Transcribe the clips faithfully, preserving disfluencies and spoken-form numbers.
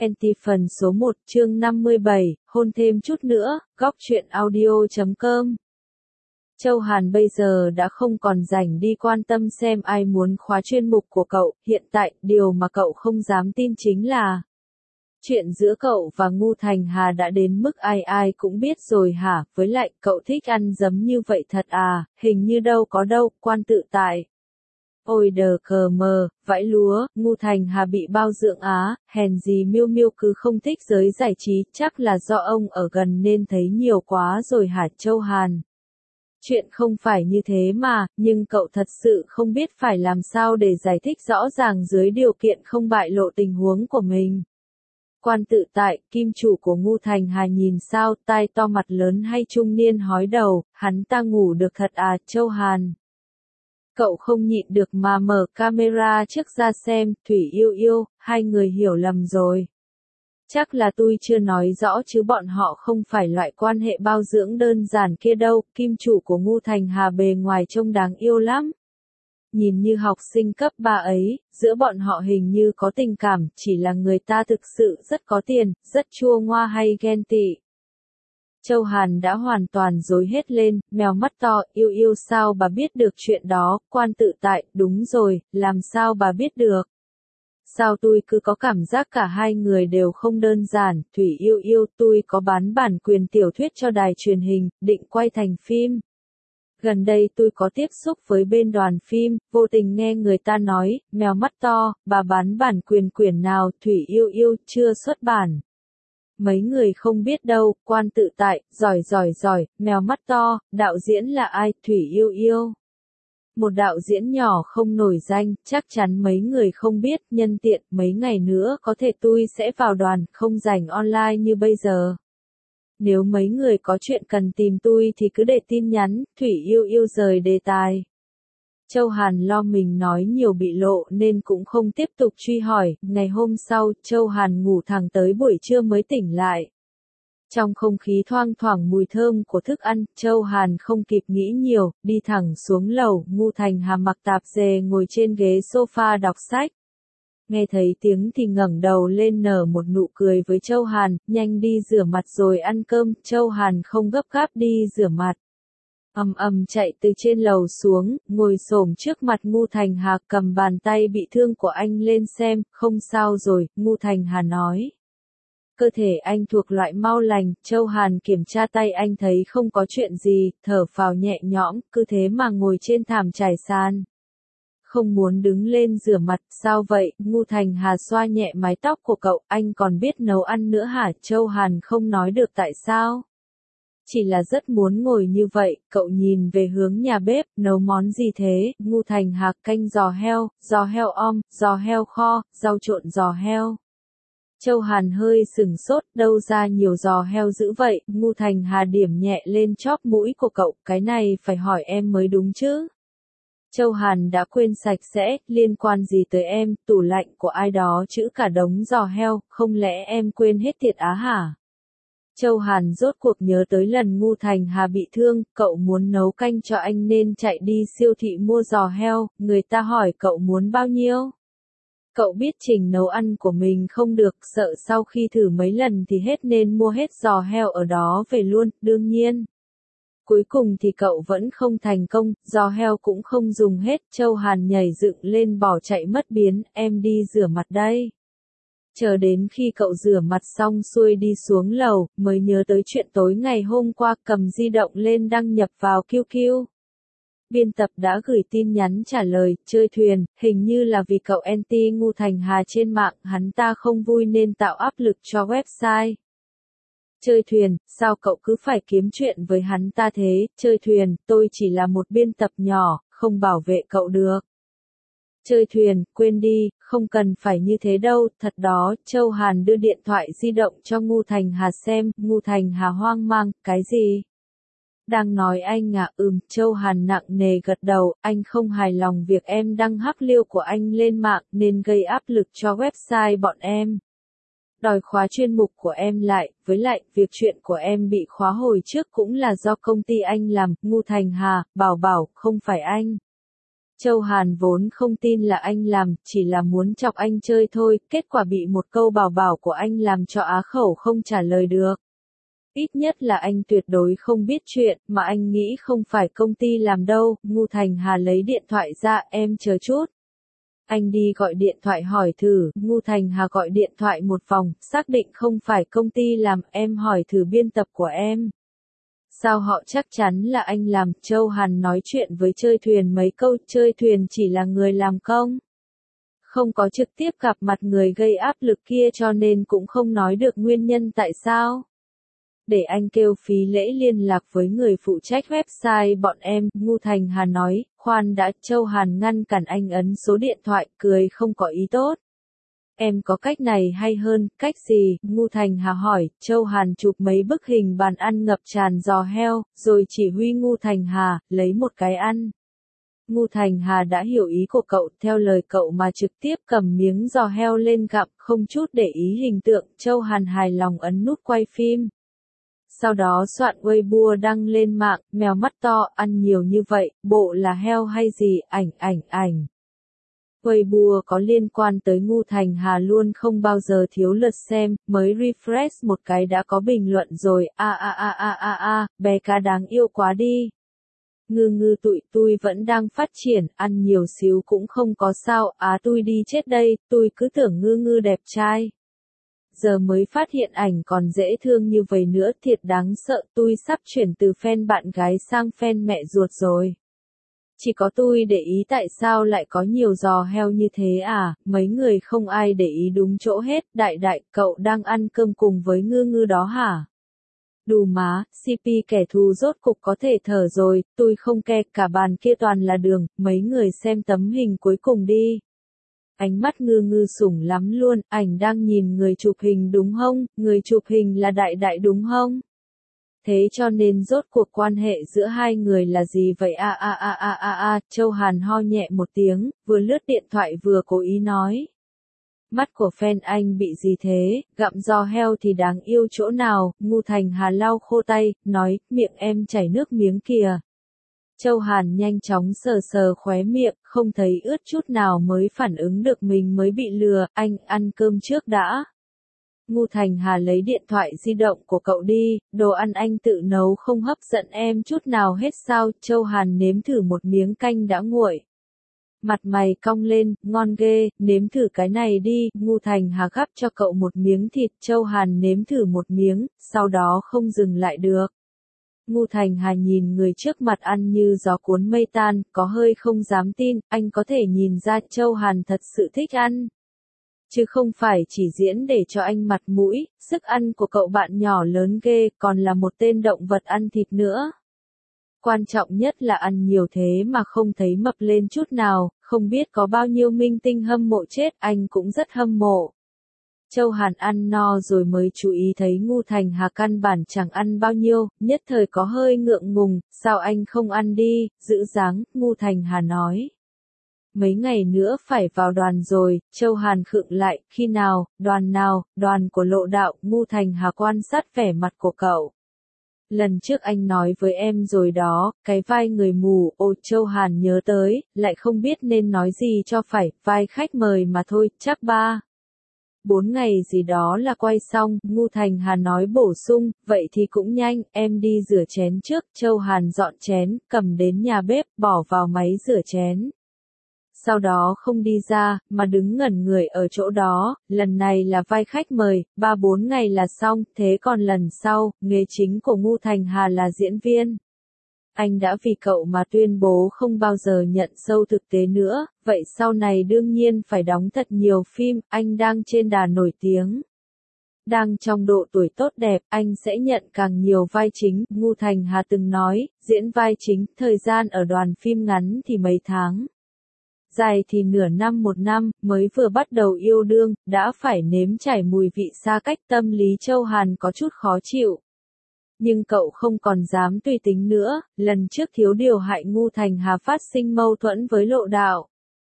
en tê phần số một chương năm mươi bảy, hôn thêm chút nữa, góc truyện audio chấm com. Châu Hàn bây giờ đã không còn rảnh đi quan tâm xem ai muốn khóa chuyên mục của cậu, hiện tại, điều mà cậu không dám tin chính là chuyện giữa cậu và Ngu Thành Hà đã đến mức ai ai cũng biết rồi hả, với lại, cậu thích ăn giấm như vậy thật à, hình như đâu có đâu, quan tự tại. Ôi đờ cờ mờ, vãi lúa, Ngu Thành Hà bị bao dưỡng á, hèn gì Miêu Miêu cứ không thích giới giải trí, chắc là do ông ở gần nên thấy nhiều quá rồi hả Châu Hàn. Chuyện không phải như thế mà, nhưng cậu thật sự không biết phải làm sao để giải thích rõ ràng dưới điều kiện không bại lộ tình huống của mình. Quan tự tại, kim chủ của Ngu Thành Hà nhìn sao, tai to mặt lớn hay trung niên hói đầu, hắn ta ngủ được thật à Châu Hàn. Cậu không nhịn được mà mở camera trước ra xem, Thủy yêu yêu, hai người hiểu lầm rồi. Chắc là tôi chưa nói rõ chứ bọn họ không phải loại quan hệ bao dưỡng đơn giản kia đâu, kim chủ của Ngu Thành Hà bề ngoài trông đáng yêu lắm. Nhìn như học sinh cấp ba ấy, giữa bọn họ hình như có tình cảm, chỉ là người ta thực sự rất có tiền, rất chua ngoa hay ghen tị. Châu Hàn đã hoàn toàn rối hết lên, mèo mắt to, yêu yêu sao bà biết được chuyện đó, quan tự tại, đúng rồi, làm sao bà biết được. Sao tôi cứ có cảm giác cả hai người đều không đơn giản, Thủy yêu yêu, tôi có bán bản quyền tiểu thuyết cho đài truyền hình, định quay thành phim. Gần đây tôi có tiếp xúc với bên đoàn phim, vô tình nghe người ta nói, mèo mắt to, bà bán bản quyền quyển nào, Thủy yêu yêu, chưa xuất bản. Mấy người không biết đâu, quan tự tại, giỏi giỏi giỏi, mèo mắt to, đạo diễn là ai, Thủy yêu yêu. Một đạo diễn nhỏ không nổi danh, chắc chắn mấy người không biết, nhân tiện, mấy ngày nữa có thể tôi sẽ vào đoàn, không rảnh online như bây giờ. Nếu mấy người có chuyện cần tìm tôi thì cứ để tin nhắn, Thủy yêu yêu rời đề tài. Châu Hàn lo mình nói nhiều bị lộ nên cũng không tiếp tục truy hỏi, ngày hôm sau, Châu Hàn ngủ thẳng tới buổi trưa mới tỉnh lại. Trong không khí thoang thoảng mùi thơm của thức ăn, Châu Hàn không kịp nghĩ nhiều, đi thẳng xuống lầu, Ngu Thành Hà mặc tạp dề ngồi trên ghế sofa đọc sách. Nghe thấy tiếng thì ngẩng đầu lên nở một nụ cười với Châu Hàn, nhanh đi rửa mặt rồi ăn cơm, Châu Hàn không gấp gáp đi rửa mặt. Ầm ầm chạy từ trên lầu xuống, ngồi xổm trước mặt Ngu Thành Hà cầm bàn tay bị thương của anh lên xem, không sao rồi, Ngu Thành Hà nói. Cơ thể anh thuộc loại mau lành, Châu Hàn kiểm tra tay anh thấy không có chuyện gì, thở phào nhẹ nhõm, cứ thế mà ngồi trên thảm trải sàn. Không muốn đứng lên rửa mặt, sao vậy, Ngu Thành Hà xoa nhẹ mái tóc của cậu, anh còn biết nấu ăn nữa hả, Châu Hàn không nói được tại sao. Chỉ là rất muốn ngồi như vậy, cậu nhìn về hướng nhà bếp, nấu món gì thế, Ngu Thành Hà canh giò heo, giò heo om, giò heo kho, rau trộn giò heo. Châu Hàn hơi sừng sốt, đâu ra nhiều giò heo dữ vậy, Ngu Thành Hà điểm nhẹ lên chóp mũi của cậu, cái này phải hỏi em mới đúng chứ. Châu Hàn đã quên sạch sẽ, liên quan gì tới em, tủ lạnh của ai đó chữ cả đống giò heo, không lẽ em quên hết thiệt á hả? Châu Hàn rốt cuộc nhớ tới lần Ngu Thành Hà bị thương, cậu muốn nấu canh cho anh nên chạy đi siêu thị mua giò heo, người ta hỏi cậu muốn bao nhiêu? Cậu biết trình nấu ăn của mình không được, sợ sau khi thử mấy lần thì hết nên mua hết giò heo ở đó về luôn, đương nhiên. Cuối cùng thì cậu vẫn không thành công, giò heo cũng không dùng hết, Châu Hàn nhảy dựng lên bỏ chạy mất biến, em đi rửa mặt đây. Chờ đến khi cậu rửa mặt xong xuôi đi xuống lầu, mới nhớ tới chuyện tối ngày hôm qua, cầm di động lên đăng nhập vào quy quy. Biên tập đã gửi tin nhắn trả lời, chơi thuyền, hình như là vì cậu anti Ngu Thành Hà trên mạng, hắn ta không vui nên tạo áp lực cho website. Chơi thuyền, sao cậu cứ phải kiếm chuyện với hắn ta thế, chơi thuyền, tôi chỉ là một biên tập nhỏ, không bảo vệ cậu được. Chơi thuyền, quên đi, không cần phải như thế đâu, thật đó, Châu Hàn đưa điện thoại di động cho Ngu Thành Hà xem, Ngu Thành Hà hoang mang, cái gì? Đang nói anh à, ừm, Châu Hàn nặng nề gật đầu, anh không hài lòng việc em đăng hắc liêu của anh lên mạng nên gây áp lực cho website bọn em. Đòi khóa chuyên mục của em lại, với lại, việc chuyện của em bị khóa hồi trước cũng là do công ty anh làm, Ngu Thành Hà, bảo bảo, không phải anh. Châu Hàn vốn không tin là anh làm, chỉ là muốn chọc anh chơi thôi, kết quả bị một câu bảo bảo của anh làm cho á khẩu không trả lời được. Ít nhất là anh tuyệt đối không biết chuyện, mà anh nghĩ không phải công ty làm đâu. Ngu Thành Hà lấy điện thoại ra, em chờ chút. Anh đi gọi điện thoại hỏi thử, Ngu Thành Hà gọi điện thoại một vòng, xác định không phải công ty làm, em hỏi thử biên tập của em. Sao họ chắc chắn là anh làm? Châu Hàn nói chuyện với Chơi Thuyền mấy câu, Chơi Thuyền chỉ là người làm công. Không có trực tiếp gặp mặt người gây áp lực kia cho nên cũng không nói được nguyên nhân tại sao. Để anh kêu phí lễ liên lạc với người phụ trách website bọn em, Ngu Thành Hà nói, khoan đã. Châu Hàn ngăn cản anh ấn số điện thoại, cười không có ý tốt. Em có cách này hay hơn, cách gì? Ngu Thành Hà hỏi. Châu Hàn chụp mấy bức hình bàn ăn ngập tràn giò heo, rồi chỉ huy Ngu Thành Hà, lấy một cái ăn. Ngu Thành Hà đã hiểu ý của cậu, theo lời cậu mà trực tiếp cầm miếng giò heo lên gặm, không chút để ý hình tượng. Châu Hàn hài lòng ấn nút quay phim. Sau đó soạn Weibo đăng lên mạng, mèo mắt to, ăn nhiều như vậy, bộ là heo hay gì, ảnh ảnh ảnh. Weibo có liên quan tới Ngu Thành Hà luôn không bao giờ thiếu lượt xem, mới refresh một cái đã có bình luận rồi, a a a a a a, bé cá đáng yêu quá đi. Ngư ngư tụi tôi vẫn đang phát triển, ăn nhiều xíu cũng không có sao, á tôi đi chết đây, tôi cứ tưởng ngư ngư đẹp trai. Giờ mới phát hiện ảnh còn dễ thương như vậy nữa, thiệt đáng sợ, tôi sắp chuyển từ fan bạn gái sang fan mẹ ruột rồi. Chỉ có tôi để ý tại sao lại có nhiều giò heo như thế à, mấy người không ai để ý đúng chỗ hết. Đại đại, cậu đang ăn cơm cùng với ngư ngư đó hả? Đù má, xê pê kẻ thù rốt cục có thể thở rồi, tôi không ke, cả bàn kia toàn là đường, mấy người xem tấm hình cuối cùng đi. Ánh mắt ngư ngư sủng lắm luôn, ảnh đang nhìn người chụp hình đúng không, người chụp hình là đại đại đúng không? Thế cho nên rốt cuộc quan hệ giữa hai người là gì vậy a a a a a a, Châu Hàn ho nhẹ một tiếng, vừa lướt điện thoại vừa cố ý nói. Mắt của fan anh bị gì thế, gặm giò heo thì đáng yêu chỗ nào? Ngu Thành Hà lau khô tay, nói, miệng em chảy nước miếng kìa. Châu Hàn nhanh chóng sờ sờ khóe miệng, không thấy ướt chút nào mới phản ứng được mình mới bị lừa, anh ăn cơm trước đã. Ngu Thành Hà lấy điện thoại di động của cậu đi, đồ ăn anh tự nấu không hấp dẫn em chút nào hết sao? Châu Hàn nếm thử một miếng canh đã nguội. Mặt mày cong lên, ngon ghê, nếm thử cái này đi. Ngu Thành Hà gắp cho cậu một miếng thịt, Châu Hàn nếm thử một miếng, sau đó không dừng lại được. Ngu Thành Hà nhìn người trước mặt ăn như gió cuốn mây tan, có hơi không dám tin, anh có thể nhìn ra Châu Hàn thật sự thích ăn. Chứ không phải chỉ diễn để cho anh mặt mũi, sức ăn của cậu bạn nhỏ lớn ghê, còn là một tên động vật ăn thịt nữa. Quan trọng nhất là ăn nhiều thế mà không thấy mập lên chút nào, không biết có bao nhiêu minh tinh hâm mộ chết, anh cũng rất hâm mộ. Châu Hàn ăn no rồi mới chú ý thấy Ngu Thành Hà căn bản chẳng ăn bao nhiêu, nhất thời có hơi ngượng ngùng, sao anh không ăn đi, giữ dáng, Ngu Thành Hà nói. Mấy ngày nữa phải vào đoàn rồi, Châu Hàn khựng lại, khi nào, đoàn nào, đoàn của Lộ Đạo. Ngu Thành Hà quan sát vẻ mặt của cậu. Lần trước anh nói với em rồi đó, cái vai người mù, ô Châu Hàn nhớ tới, lại không biết nên nói gì cho phải, vai khách mời mà thôi, chắc ba. Bốn ngày gì đó là quay xong, Ngu Thành Hà nói bổ sung, vậy thì cũng nhanh, em đi rửa chén trước. Châu Hàn dọn chén, cầm đến nhà bếp, bỏ vào máy rửa chén. Sau đó không đi ra, mà đứng ngẩn người ở chỗ đó, lần này là vai khách mời, ba bốn ngày là xong, thế còn lần sau, nghề chính của Ngu Thành Hà là diễn viên. Anh đã vì cậu mà tuyên bố không bao giờ nhận sâu thực tế nữa, vậy sau này đương nhiên phải đóng thật nhiều phim, anh đang trên đà nổi tiếng. Đang trong độ tuổi tốt đẹp, anh sẽ nhận càng nhiều vai chính, Ngu Thành Hà từng nói, diễn vai chính, thời gian ở đoàn phim ngắn thì mấy tháng. Dài thì nửa năm một năm, mới vừa bắt đầu yêu đương, đã phải nếm trải mùi vị xa cách. Tâm lý Châu Hàn có chút khó chịu. Nhưng cậu không còn dám tùy tính nữa, lần trước thiếu điều hại Ngu Thành Hà phát sinh mâu thuẫn với Lộ Đạo.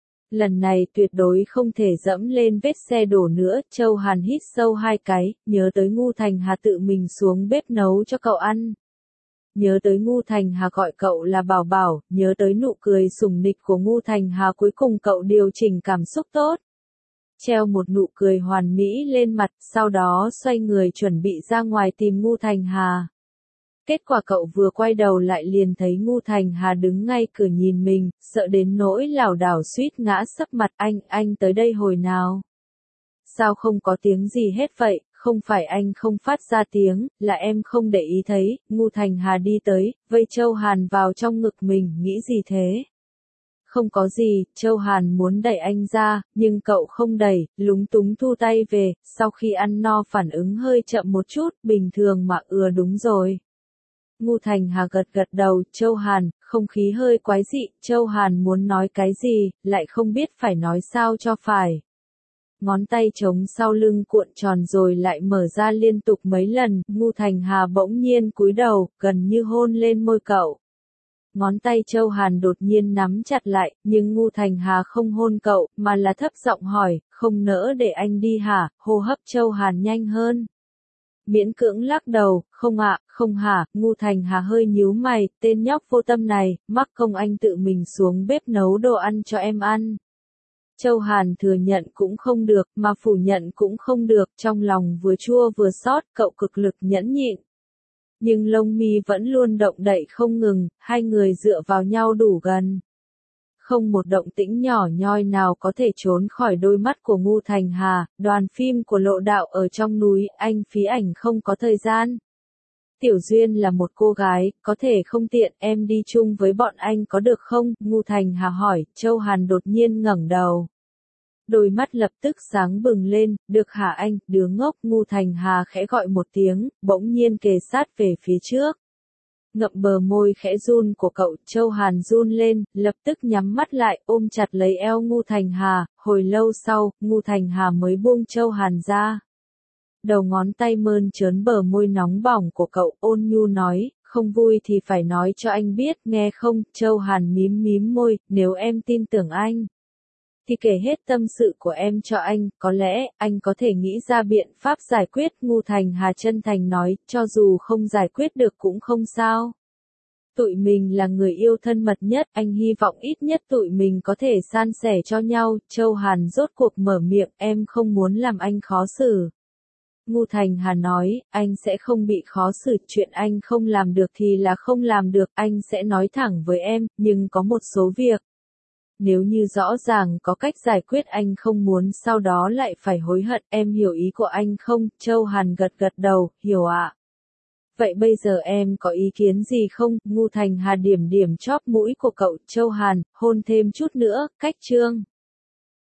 Lần này tuyệt đối không thể dẫm lên vết xe đổ nữa. Châu Hàn hít sâu hai cái, nhớ tới Ngu Thành Hà tự mình xuống bếp nấu cho cậu ăn. nhớ tới Ngu Thành Hà gọi cậu là bảo bảo, nhớ tới nụ cười sủng nịch của Ngu Thành Hà, cuối cùng cậu điều chỉnh cảm xúc tốt. Treo một nụ cười hoàn mỹ lên mặt, sau đó xoay người chuẩn bị ra ngoài tìm Ngu Thành Hà. Kết quả cậu vừa quay đầu lại liền thấy Ngu Thành Hà đứng ngay cửa nhìn mình, sợ đến nỗi lảo đảo suýt ngã sấp mặt. Anh, anh tới đây hồi nào? Sao không có tiếng gì hết vậy? Không phải anh không phát ra tiếng, là em không để ý thấy. Ngu Thành Hà đi tới, vây Châu Hàn vào trong ngực mình, nghĩ gì thế? Không có gì, Châu Hàn muốn đẩy anh ra, nhưng cậu không đẩy, lúng túng thu tay về, sau khi ăn no phản ứng hơi chậm một chút, bình thường mà. Ừa đúng rồi. Ngu Thành Hà gật gật đầu. Châu Hàn, không khí hơi quái dị, Châu Hàn muốn nói cái gì, lại không biết phải nói sao cho phải. Ngón tay trống sau lưng cuộn tròn rồi lại mở ra liên tục mấy lần, Ngu Thành Hà bỗng nhiên cúi đầu, gần như hôn lên môi cậu. Ngón tay Châu Hàn đột nhiên nắm chặt lại, nhưng Ngu Thành Hà không hôn cậu, mà là thấp giọng hỏi, không nỡ để anh đi hả? Hô hấp Châu Hàn nhanh hơn. Miễn cưỡng lắc đầu, không ạ, không hả? Ngu Thành Hà hơi nhíu mày, tên nhóc vô tâm này, mắc công anh tự mình xuống bếp nấu đồ ăn cho em ăn. Châu Hàn thừa nhận cũng không được, mà phủ nhận cũng không được, trong lòng vừa chua vừa xót, cậu cực lực nhẫn nhịn. Nhưng lông mi vẫn luôn động đậy không ngừng, hai người dựa vào nhau đủ gần. Không một động tĩnh nhỏ nhoi nào có thể trốn khỏi đôi mắt của Ngu Thành Hà. Đoàn phim của Lộ Đạo ở trong núi, anh phí ảnh không có thời gian. Tiểu Duyên là một cô gái, có thể không tiện, em đi chung với bọn anh có được không? Ngu Thành Hà hỏi. Châu Hàn đột nhiên ngẩng đầu. Đôi mắt lập tức sáng bừng lên, được hả anh, đứa ngốc? Ngu Thành Hà khẽ gọi một tiếng, bỗng nhiên kề sát về phía trước. Ngậm bờ môi khẽ run của cậu, Châu Hàn run lên, lập tức nhắm mắt lại, ôm chặt lấy eo Ngu Thành Hà. Hồi lâu sau, Ngu Thành Hà mới buông Châu Hàn ra. Đầu ngón tay mơn trớn bờ môi nóng bỏng của cậu, ôn nhu nói, không vui thì phải nói cho anh biết, nghe không? Châu Hàn mím mím môi, nếu em tin tưởng anh, thì kể hết tâm sự của em cho anh, có lẽ, anh có thể nghĩ ra biện pháp giải quyết. Ngu Thành Hà chân thành nói, cho dù không giải quyết được cũng không sao. Tụi mình là người yêu thân mật nhất, anh hy vọng ít nhất tụi mình có thể san sẻ cho nhau. Châu Hàn rốt cuộc mở miệng, em không muốn làm anh khó xử. Ngu Thành Hà nói, anh sẽ không bị khó xử, chuyện anh không làm được thì là không làm được, anh sẽ nói thẳng với em, nhưng có một số việc. Nếu như rõ ràng có cách giải quyết anh không muốn sau đó lại phải hối hận, em hiểu ý của anh không? Châu Hàn gật gật đầu, hiểu ạ. Vậy bây giờ em có ý kiến gì không? Ngu Thành Hà điểm điểm chóp mũi của cậu. Châu Hàn, hôn thêm chút nữa, cách chương.